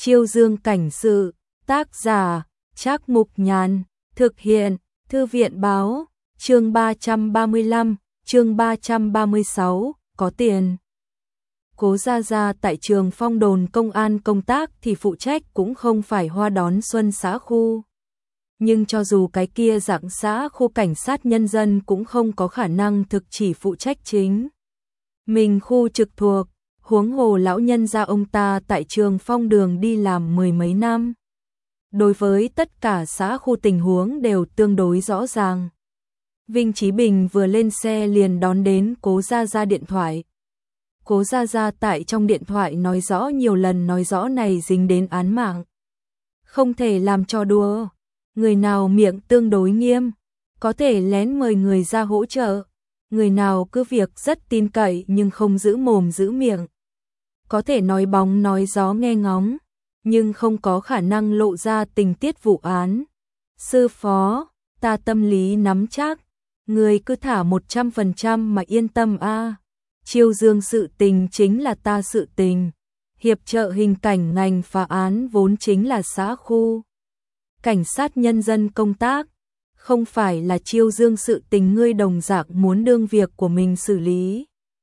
Chiêu Dương cảnh sự, tác giả, Trác Mục Nhàn, thực hiện, Thư viện báo, chương 335, chương 336, có tiền. Cố Gia Gia tại trường Phong đồn công an công tác thì phụ trách cũng không phải Hoa Đón Xuân xã khu. Nhưng cho dù cái kia dạng xã khu cảnh sát nhân dân cũng không có khả năng thực chỉ phụ trách chính mình khu trực thuộc, huống hồ lão nhân gia ông ta tại trường Phong đường đi làm mười mấy năm. Đối với tất cả xã khu tình huống đều tương đối rõ ràng. Vinh Chí Bình vừa lên xe liền đón đến Cố Gia Gia điện thoại. Cố Gia Gia tại trong điện thoại nói rõ nhiều lần, nói rõ này dính đến án mạng. Không thể làm trò đùa. Người nào miệng tương đối nghiêm, có thể lén mời người ra hỗ trợ. Người nào cứ việc rất tin cậy nhưng không giữ mồm giữ miệng. Có thể nói bóng nói gió nghe ngóng, nhưng không có khả năng lộ ra tình tiết vụ án. Sư phó, ta tâm lý nắm chắc, người cứ thả 100% mà yên tâm a. Chiêu Dương sự tình chính là ta sự tình. Hiệp trợ hình cảnh ngành phá án vốn chính là xã khu cảnh sát nhân dân công tác, không phải là Chiêu Dương sự tình ngươi đồng dạng muốn đương việc của mình xử lý.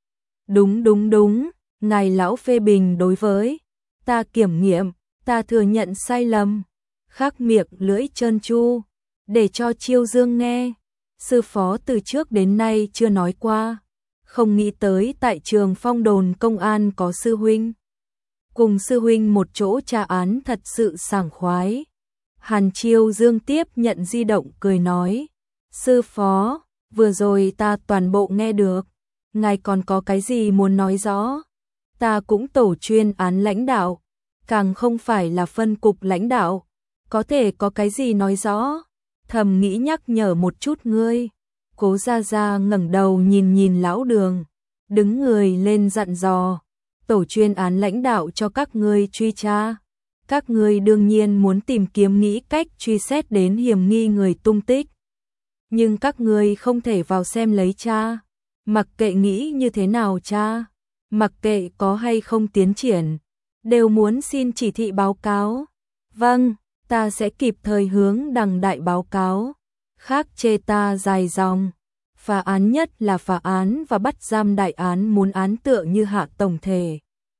Đúng, ngài lão phê bình đối với ta kiểm nghiệm, ta thừa nhận sai lầm, khắc miệng lưỡi trơn tru, để cho Chiêu Dương nghe. Sư phó từ trước đến nay chưa nói qua, không nghĩ tới tại trường Phong đồn công an có sư huynh. Cùng sư huynh một chỗ tra án thật sự sảng khoái. Hàn Chiêu Dương tiếp nhận di động cười nói, sư phó, vừa rồi ta toàn bộ nghe được, ngài còn có cái gì muốn nói rõ? Ta cũng tổ chuyên án lãnh đạo, càng không phải là phân cục lãnh đạo, có thể có cái gì nói rõ? Thầm nghĩ nhắc nhở một chút ngươi. Cố Gia Gia ngẩng đầu nhìn lão Đường, đứng người lên dặn dò, tổ chuyên án lãnh đạo cho các ngươi truy tra. Các ngươi đương nhiên muốn tìm kiếm nghĩ cách truy xét đến hiểm nghi người tung tích. Nhưng các ngươi không thể vào xem lấy tra. Mặc kệ nghĩ như thế nào tra, mặc kệ có hay không tiến triển, đều muốn xin chỉ thị báo cáo. Vâng, ta sẽ kịp thời hướng đằng đại báo cáo. Khác chê ta dài dòng. Phá án nhất là phá án và bắt giam đại án muốn án tựa như hạ tổng thể.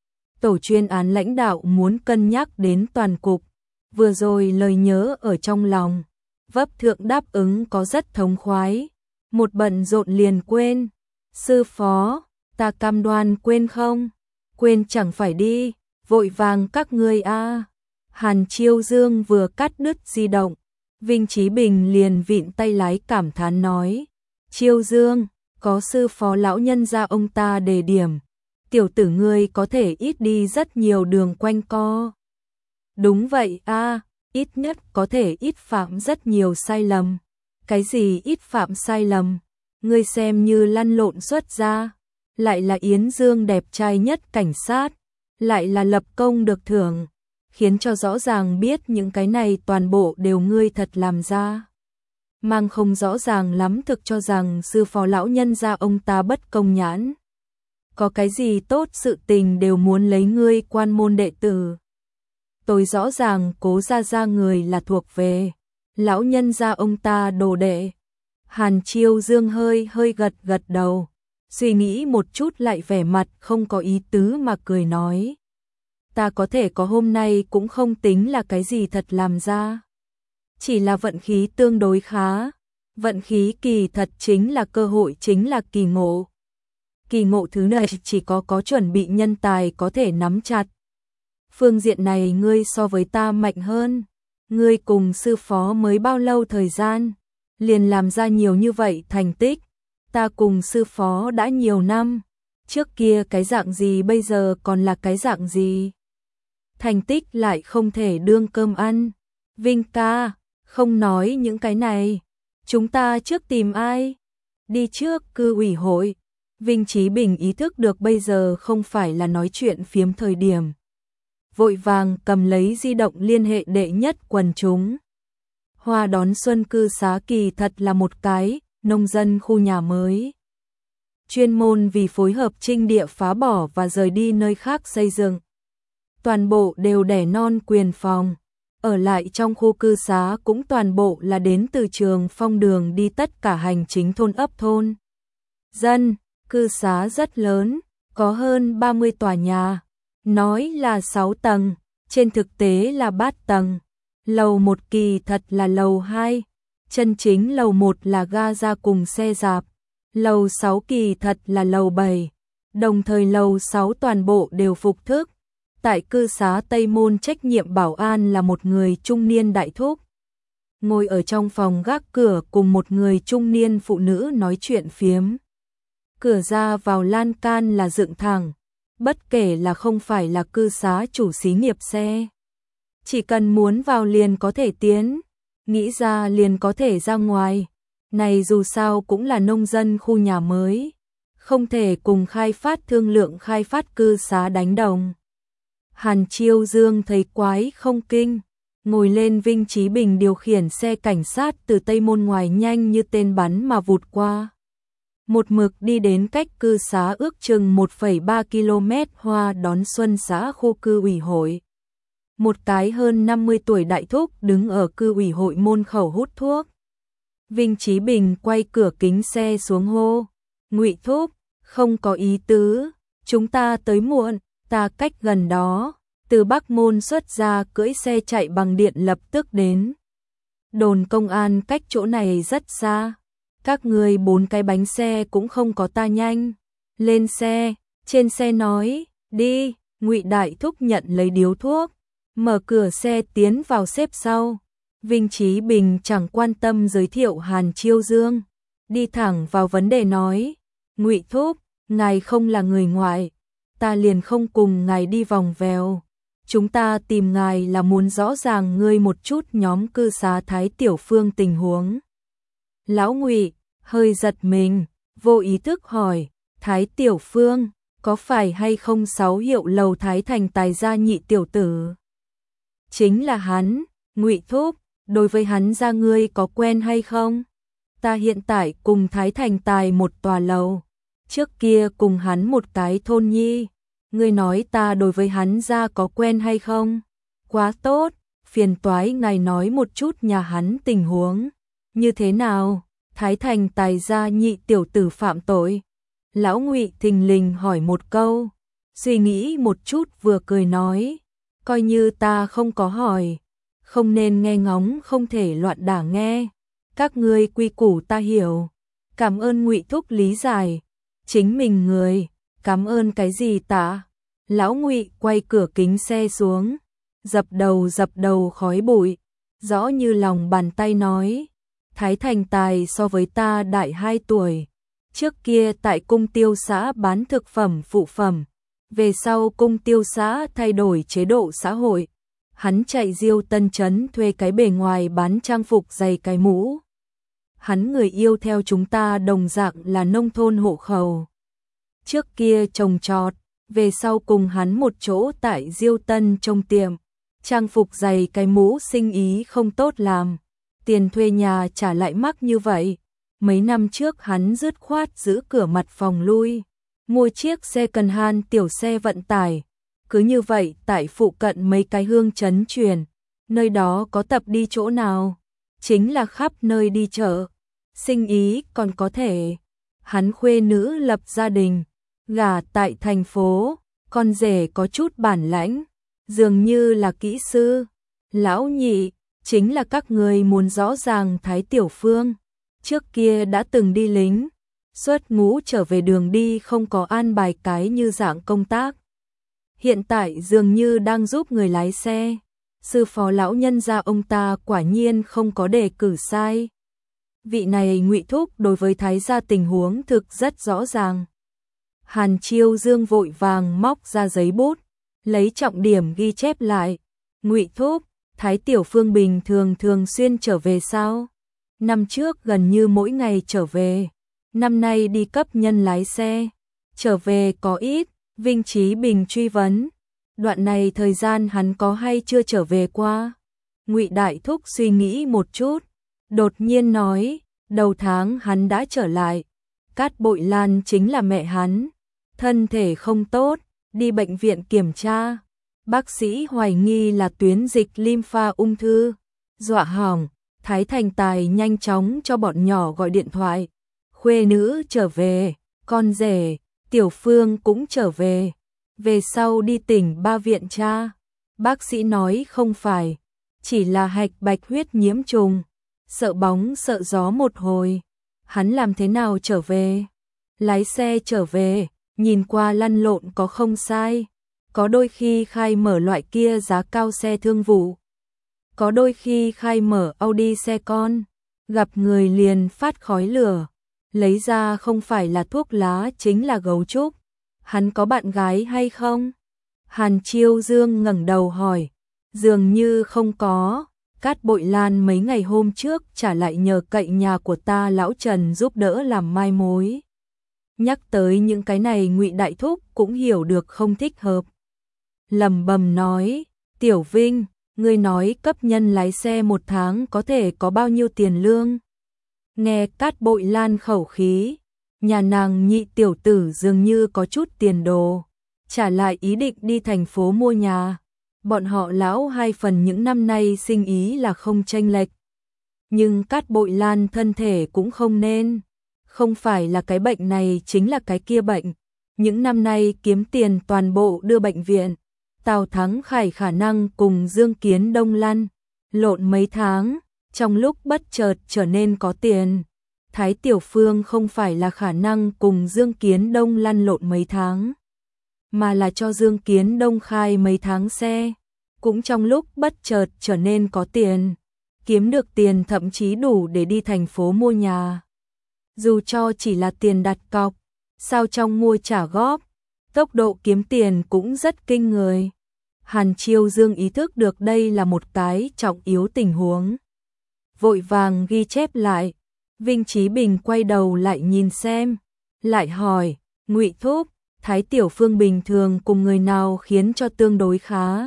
Tổ chuyên án lãnh đạo muốn cân nhắc đến toàn cục, vừa rồi lời nhớ ở trong lòng, vấp thượng đáp ứng có rất thống khoái, một bận rộn liền quên. Sư phó, ta cam đoan quên không? Quên chẳng phải đi, vội vàng các ngươi a. Hàn Chiêu Dương vừa cắt đứt di động, Vinh Chí Bình liền vịn tay lái cảm thán nói, Chiêu Dương, có sư phó lão nhân gia ông ta đề điểm. Tiểu tử ngươi có thể ít đi rất nhiều đường quanh co. Đúng vậy a, ít nhất có thể ít phạm rất nhiều sai lầm. Cái gì ít phạm sai lầm? Ngươi xem như lăn lộn xuất ra, lại là Yến Dương đẹp trai nhất cảnh sát, lại là lập công được thưởng, khiến cho rõ ràng biết những cái này toàn bộ đều ngươi thật làm ra. Mang không rõ ràng lắm thực cho rằng sư phó lão nhân gia ông ta bất công nhãn. Có cái gì tốt sự tình đều muốn lấy ngươi quan môn đệ tử. Tôi rõ ràng Cố Gia Gia người là thuộc về lão nhân gia ông ta đồ đệ. Hàn Chiêu Dương hơi gật đầu, suy nghĩ một chút lại vẻ mặt không có ý tứ mà cười nói. Ta có thể có hôm nay cũng không tính là cái gì thật làm ra. Chỉ là vận khí tương đối khá. Vận khí kỳ thật chính là cơ hội, chính là kỳ ngộ. Kỳ ngộ thứ này chỉ có chuẩn bị nhân tài có thể nắm chặt. Phương diện này ngươi so với ta mạnh hơn. Ngươi cùng sư phó mới bao lâu thời gian, liền làm ra nhiều như vậy thành tích. Ta cùng sư phó đã nhiều năm, trước kia cái dạng gì bây giờ còn là cái dạng gì. Thành tích lại không thể đương cơm ăn. Vinh ca, không nói những cái này. Chúng ta trước tìm ai? Đi trước cư ủy hội. Vinh Chí Bình ý thức được bây giờ không phải là nói chuyện phiếm thời điểm. Vội vàng cầm lấy di động liên hệ đệ nhất quần chúng. Hoa Đón Xuân cư xá kỳ thật là một cái nông dân khu nhà mới. Chuyên môn vì phối hợp trinh địa phá bỏ và rời đi nơi khác xây dựng. toàn bộ đều đẻ non quyền phòng. Ở lại trong khu cư xá cũng toàn bộ là đến từ trường Phong đường đi tất cả hành chính thôn ấp thôn. Dân, cư xá rất lớn, có hơn 30 tòa nhà, nói là 6 tầng, trên thực tế là 3 tầng. Lầu 1 kỳ thật là lầu 2, chân chính lầu 1 là ga ra cùng xe rạp. Lầu 6 kỳ thật là lầu 7, đồng thời lầu 6 toàn bộ đều phục thức. Tại cư xá Tây Môn trách nhiệm bảo an là một người trung niên đại thúc. Ngồi ở trong phòng gác cửa cùng một người trung niên phụ nữ nói chuyện phiếm. Cửa ra vào lan can là dựng thẳng, bất kể là không phải là cư xá chủ xí nghiệp xe. Chỉ cần muốn vào liền có thể tiến, nghĩ ra liền có thể ra ngoài. Này dù sao cũng là nông dân khu nhà mới, không thể cùng khai phát thương lượng khai phát cư xá đánh đồng. Hàn Chiêu Dương thấy quái không kinh, ngồi lên Vinh Chí Bình điều khiển xe cảnh sát từ Tây Môn ngoài nhanh như tên bắn mà vụt qua. Một mực đi đến cách cư xá ước chừng 1,3 km Hoa Đón Xuân xã khu cư ủy hội. Một cái hơn 50 tuổi đại thúc đứng ở cư ủy hội môn khẩu hút thuốc. Vinh Chí Bình quay cửa kính xe xuống hô, Ngụy thúc, không có ý tứ, chúng ta tới muộn, ta cách gần đó, từ Bắc Môn xuất ra cưỡi xe chạy bằng điện lập tức đến. Đồn công an cách chỗ này rất xa, các người 4 cái bánh xe cũng không có ta nhanh. Lên xe, trên xe nói, đi, Ngụy đại thúc nhận lấy điếu thuốc, mở cửa xe tiến vào xếp sau. Vinh Chí Bình chẳng quan tâm giới thiệu Hàn Chiêu Dương, đi thẳng vào vấn đề nói, Ngụy thúc, ngài không là người ngoại, ta liền không cùng ngài đi vòng vèo. Chúng ta tìm ngài là muốn rõ ràng ngươi một chút nhóm cư xá Thái Tiểu Phương tình huống. Lão Ngụy hơi giật mình, vô ý thức hỏi, Thái Tiểu Phương, có phải hay không 6 hiệu lầu Thái Thành Tài gia nhị tiểu tử? Chính là hắn, Ngụy thúc, đối với hắn gia ngươi có quen hay không? Ta hiện tại cùng Thái Thành Tài một tòa lầu, trước kia cùng hắn một cái thôn nhi. Ngươi nói ta đối với hắn gia có quen hay không? Quá tốt, phiền toái ngài nói một chút nhà hắn tình huống. Như thế nào? Thái Thành Tài gia nhị tiểu tử phạm tội. Lão Ngụy thình lình hỏi một câu, suy nghĩ một chút vừa cười nói, coi như ta không có hỏi, không nên nghe ngóng không thể loạn đả nghe. Các ngươi quy củ ta hiểu. Cảm ơn Ngụy thúc lý giải. Chính mình người, cảm ơn cái gì ta? Lão Ngụy quay cửa kính xe xuống, dập đầu khói bụi, rõ như lòng bàn tay nói, Thái Thành Tài so với ta đại 2 tuổi, trước kia tại cung tiêu xã bán thực phẩm phụ phẩm, về sau cung tiêu xã thay đổi chế độ xã hội, hắn chạy Diêu Tân Trấn thuê cái bề ngoài bán trang phục giày cái mũ. Hắn người yêu theo chúng ta đồng dạng là nông thôn hộ khẩu. Trước kia trồng trọt, về sau cùng hắn một chỗ tại Diêu Tân trông tiệm, trang phục giày cái mũ sinh ý không tốt làm, tiền thuê nhà trả lại mắc như vậy. Mấy năm trước hắn dứt khoát giữ cửa mặt phòng lui, mua chiếc xe cần han tiểu xe vận tải. Cứ như vậy tại phụ cận mấy cái hương trấn truyền, nơi đó có tập đi chỗ nào, chính là khắp nơi đi chợ, sinh ý còn có thể. Hắn khuê nữ lập gia đình, gả tại thành phố, con rể có chút bản lãnh, dường như là kỹ sư. Lão Nhị, chính là các người muốn rõ ràng Thái Tiểu Phương, trước kia đã từng đi lính, xuất ngũ trở về đường đi không có an bài cái như dạng công tác. Hiện tại dường như đang giúp người lái xe, sư phó lão nhân gia ông ta quả nhiên không có đề cử sai. Vị này Ngụy thúc đối với Thái gia tình huống thực rất rõ ràng. Hàn Chiêu Dương vội vàng móc ra giấy bút, lấy trọng điểm ghi chép lại. Ngụy thúc, Thái Tiểu Phương bình thường xuyên trở về sao? Năm trước gần như mỗi ngày trở về, năm nay đi cấp nhân lái xe, trở về có ít. Vinh Chí Bình truy vấn, đoạn này thời gian hắn có hay chưa trở về qua? Ngụy đại thúc suy nghĩ một chút, đột nhiên nói, đầu tháng hắn đã trở lại. Cát Bội Lan chính là mẹ hắn, thân thể không tốt, đi bệnh viện kiểm tra. Bác sĩ hoài nghi là tuyến dịch lympha ung thư, dọa hỏng, Thái Thành Tài nhanh chóng cho bọn nhỏ gọi điện thoại. Khuê nữ trở về, con rể, Tiểu Phương cũng trở về. Về sau đi tỉnh Ba viện tra. Bác sĩ nói không phải, chỉ là hạch bạch huyết nhiễm trùng. Sợ bóng sợ gió một hồi. Hắn làm thế nào trở về? Lái xe trở về, nhìn qua lăn lộn có không sai. Có đôi khi khai mở loại kia giá cao xe thương vụ. Có đôi khi khai mở Audi xe con. Gặp người liền phát khói lửa. Lấy ra không phải là thuốc lá chính là gấu trúc. Hắn có bạn gái hay không? Hàn Chiêu Dương ngẩng đầu hỏi. Dường như không có. Cát Bội Lan mấy ngày hôm trước trả lại nhờ cậy nhà của ta lão Trần giúp đỡ làm mai mối. Nhắc tới những cái này Ngụy Đại Thúc cũng hiểu được không thích hợp. Lẩm bẩm nói, Tiểu Vinh, ngươi nói cấp nhân lái xe một tháng có thể có bao nhiêu tiền lương? Nghe Cát Bội Lan khẩu khí, nhà nàng Nhị tiểu tử dường như có chút tiền đồ, trả lại ý định đi thành phố mua nhà. Bọn họ lão hai phần những năm nay sinh ý là không chênh lệch. Nhưng Cát Bội Lan thân thể cũng không nên. Không phải là cái bệnh này chính là cái kia bệnh. Những năm nay kiếm tiền toàn bộ đưa bệnh viện. Tào Thắng Khải khả năng cùng Dương Kiến Đông lăn lộn mấy tháng, trong lúc bất chợt trở nên có tiền. Thái Tiểu Phương không phải là khả năng cùng Dương Kiến Đông lăn lộn mấy tháng, mà là cho Dương Kiến Đông khai mấy tháng xe, cũng trong lúc bất chợt trở nên có tiền, kiếm được tiền thậm chí đủ để đi thành phố mua nhà. Dù cho chỉ là tiền đặt cọc, sao trong mua trả góp, tốc độ kiếm tiền cũng rất kinh người. Hàn Chiêu Dương ý thức được đây là một cái trọng yếu tình huống. Vội vàng ghi chép lại. Vinh Chí Bình quay đầu lại nhìn xem, lại hỏi, Ngụy Thúc, Thái Tiểu Phương bình thường cùng người nào khiến cho tương đối khá?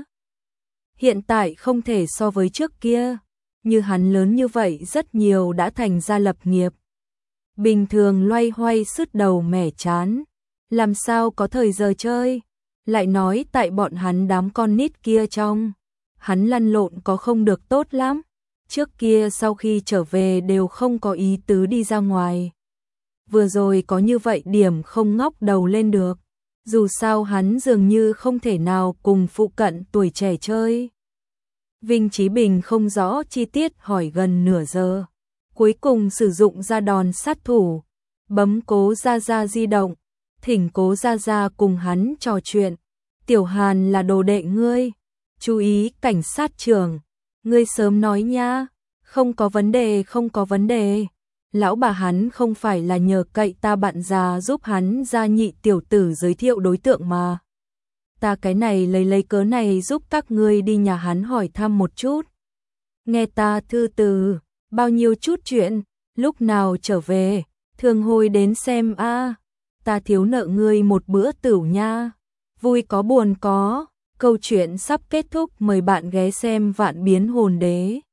Hiện tại không thể so với trước kia, như hắn lớn như vậy rất nhiều đã thành gia lập nghiệp. Bình thường loay hoay sứt đầu mẻ chán, làm sao có thời giờ chơi, lại nói tại bọn hắn đám con nít kia trong, hắn lăn lộn có không được tốt lắm. Trước kia sau khi trở về đều không có ý tứ đi ra ngoài. Vừa rồi có như vậy điểm không ngóc đầu lên được. Dù sao hắn dường như không thể nào cùng phụ cận tuổi trẻ chơi. Vinh Chí Bình không rõ chi tiết hỏi gần nửa giờ. Cuối cùng sử dụng ra đòn sát thủ. Bấm Cố Gia Gia di động. Thỉnh Cố Gia Gia cùng hắn trò chuyện. Tiểu Hàn là đồ đệ ngươi. Chú ý cảnh sát trưởng. Ngươi sớm nói nha, không có vấn đề, không có vấn đề. Lão bà hắn không phải là nhờ cậy ta bạn già giúp hắn ra Nhị tiểu tử giới thiệu đối tượng mà. Ta cái này lấy cớ này giúp các ngươi đi nhà hắn hỏi thăm một chút. Nghe ta thư từ, bao nhiêu chút chuyện, lúc nào trở về, thường hồi đến xem a. Ta thiếu nợ ngươi một bữa tửu nha. Vui có buồn có. Câu chuyện sắp kết thúc, mời bạn ghé xem Vạn Biến Hồn Đế.